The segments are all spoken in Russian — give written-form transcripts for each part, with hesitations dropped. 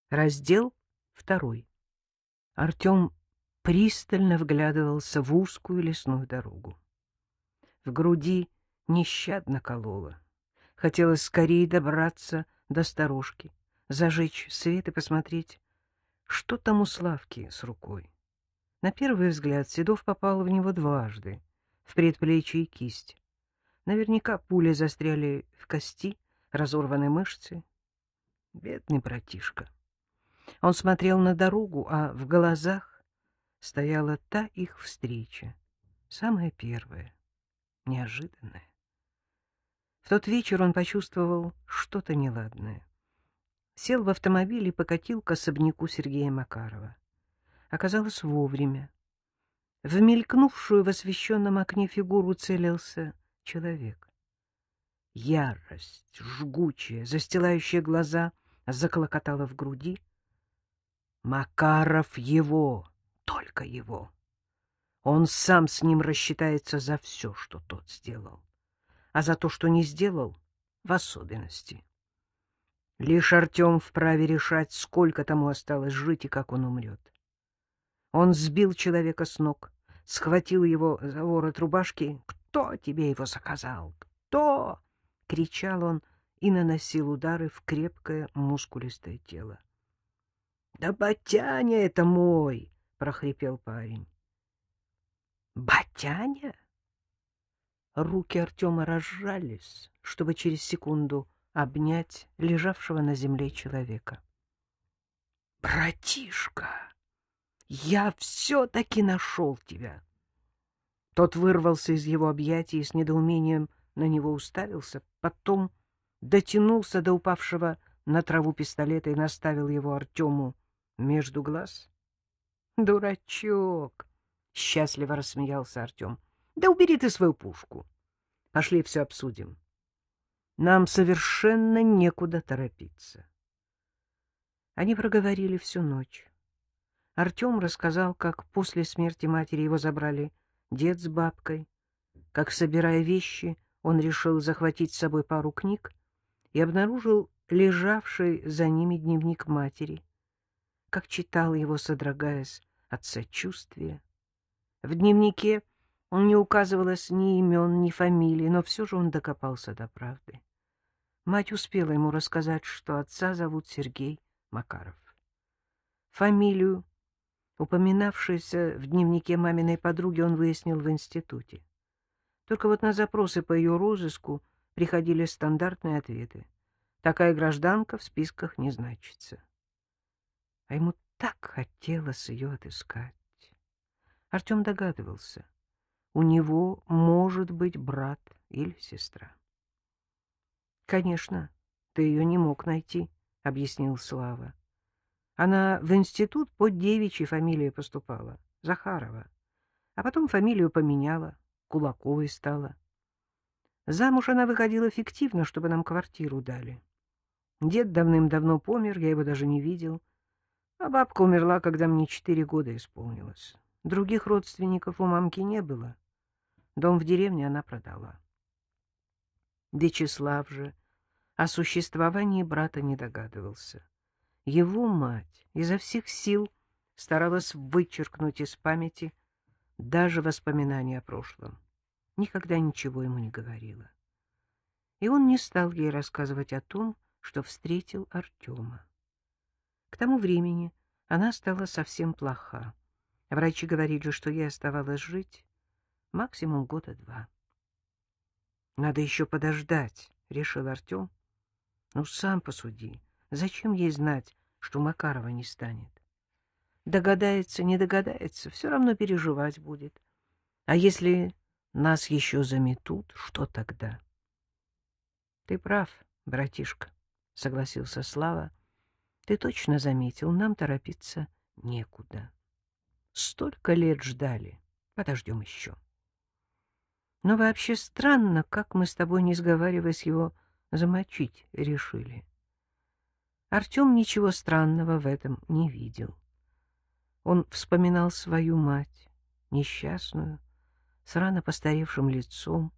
Раздел 2. Артем пристально вглядывался в узкую лесную дорогу. В груди нещадно кололо. Хотелось скорее добраться до сторожки, зажечь свет и посмотреть, что там у Славки с рукой. На первый взгляд Седов попал в него дважды, в предплечье и кисть. Наверняка пули застряли в кости, разорваны мышцы. Бедный братишка. Он смотрел на дорогу, а в глазах стояла та их встреча, самая первая, неожиданная. В тот вечер он почувствовал что-то неладное. Сел в автомобиль и покатил к особняку Сергея Макарова. Оказалось, вовремя. В мелькнувшую в освещенном окне фигуру целился человек. Ярость, жгучая, застилающая глаза, заклокотала в груди. Макаров его, только его. Он сам с ним рассчитается за все, что тот сделал, а за то, что не сделал, в особенности. Лишь Артем вправе решать, сколько тому осталось жить и как он умрет. Он сбил человека с ног, схватил его за ворот рубашки. «Кто тебе его заказал? Кто?» — кричал он и наносил удары в крепкое мускулистое тело. «Да Батяня это мой!» — прохрипел парень. «Батяня?» Руки Артема разжались, чтобы через секунду обнять лежавшего на земле человека. «Братишка, я все-таки нашел тебя!» Тот вырвался из его объятий и с недоумением на него уставился, потом дотянулся до упавшего на траву пистолета и наставил его Артему между глаз. «Дурачок!» — счастливо рассмеялся Артем. «Да убери ты свою пушку. Пошли все обсудим. Нам совершенно некуда торопиться». Они проговорили всю ночь. Артем рассказал, как после смерти матери его забрали дед с бабкой, как, собирая вещи, он решил захватить с собой пару книг и обнаружил лежавший за ними дневник матери, как читал его, содрогаясь от сочувствия. В дневнике не указывалось ни имен, ни фамилий, но все же он докопался до правды. Мать успела ему рассказать, что отца зовут Сергей Макаров. Фамилию, упоминавшуюся в дневнике маминой подруги, он выяснил в институте. Только вот на запросы по ее розыску приходили стандартные ответы. Такая гражданка в списках не значится. А ему так хотелось ее отыскать. Артем догадывался, у него может быть брат или сестра. — Конечно, ты ее не мог найти, — объяснил Слава. Она в институт под девичьей фамилией поступала, Захарова, а потом фамилию поменяла, Кулаковой стала. Замуж она выходила фиктивно, чтобы нам квартиру дали. Дед давным-давно помер, я его даже не видел, а бабка умерла, когда мне 4 года исполнилось. Других родственников у мамки не было. Дом в деревне она продала. Вячеслав же о существовании брата не догадывался. Его мать изо всех сил старалась вычеркнуть из памяти даже воспоминания о прошлом. Никогда ничего ему не говорила. И он не стал ей рассказывать о том, что встретил Артема. К тому времени она стала совсем плоха. Врачи говорили, что ей оставалось жить максимум 2 года. «Надо еще подождать», — решил Артем. «Ну, сам посуди. Зачем ей знать, что Макарова не станет? Догадается, не догадается, все равно переживать будет. А если нас еще заметут, что тогда?» «Ты прав, братишка», — согласился Слава. «Ты точно заметил, нам торопиться некуда. Столько лет ждали, подождем еще. Но вообще странно, как мы с тобой, не сговариваясь, его замочить решили». Артем ничего странного в этом не видел. Он вспоминал свою мать, несчастную, с рано постаревшим лицом,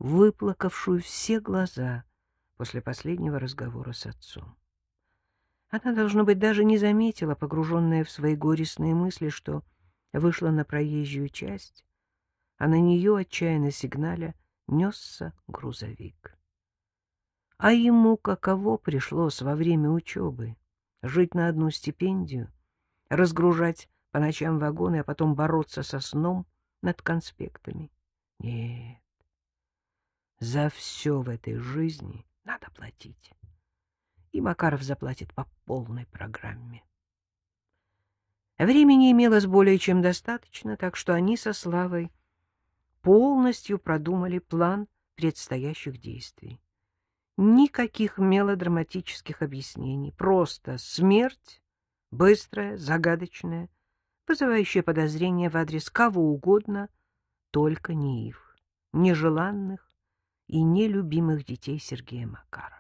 выплакавшую все глаза после последнего разговора с отцом. Она, должно быть, даже не заметила, погруженная в свои горестные мысли, что вышла на проезжую часть, а на нее, отчаянно сигналя, несся грузовик. А ему каково пришлось во время учебы жить на одну стипендию, разгружать по ночам вагоны, а потом бороться со сном над конспектами? Нет, за все в этой жизни надо платить. И Макаров заплатит по полной программе. Времени имелось более чем достаточно, так что они со Славой полностью продумали план предстоящих действий. Никаких мелодраматических объяснений, просто смерть, быстрая, загадочная, вызывающая подозрения в адрес кого угодно, только не их, нежеланных и нелюбимых детей Сергея Макарова.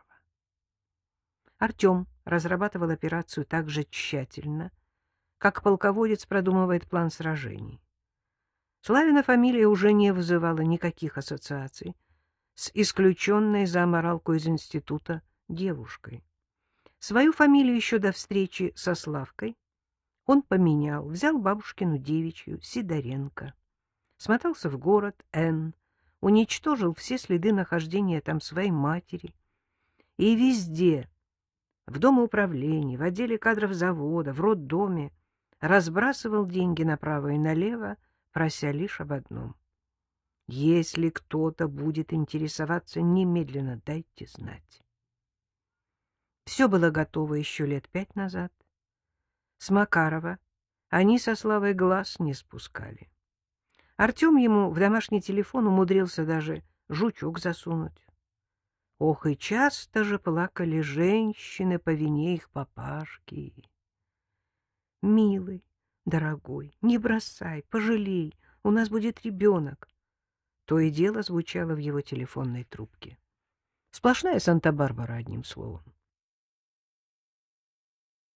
Артем разрабатывал операцию так же тщательно, как полководец продумывает план сражений. Славина фамилия уже не вызывала никаких ассоциаций с исключенной за аморалку из института девушкой. Свою фамилию еще до встречи со Славкой он поменял, взял бабушкину девичью, Сидоренко, смотался в город Н, уничтожил все следы нахождения там своей матери. И везде, в домоуправлении, в отделе кадров завода, в роддоме, разбрасывал деньги направо и налево, прося лишь об одном: если кто-то будет интересоваться, немедленно дайте знать. Все было готово еще лет 5 назад. С Макарова они со Славой глаз не спускали. Артем ему в домашний телефон умудрился даже жучок засунуть. Ох, и часто же плакали женщины по вине их папашки. «Милый, дорогой, не бросай, пожалей, у нас будет ребенок». То и дело звучало в его телефонной трубке. Сплошная Санта-Барбара, одним словом.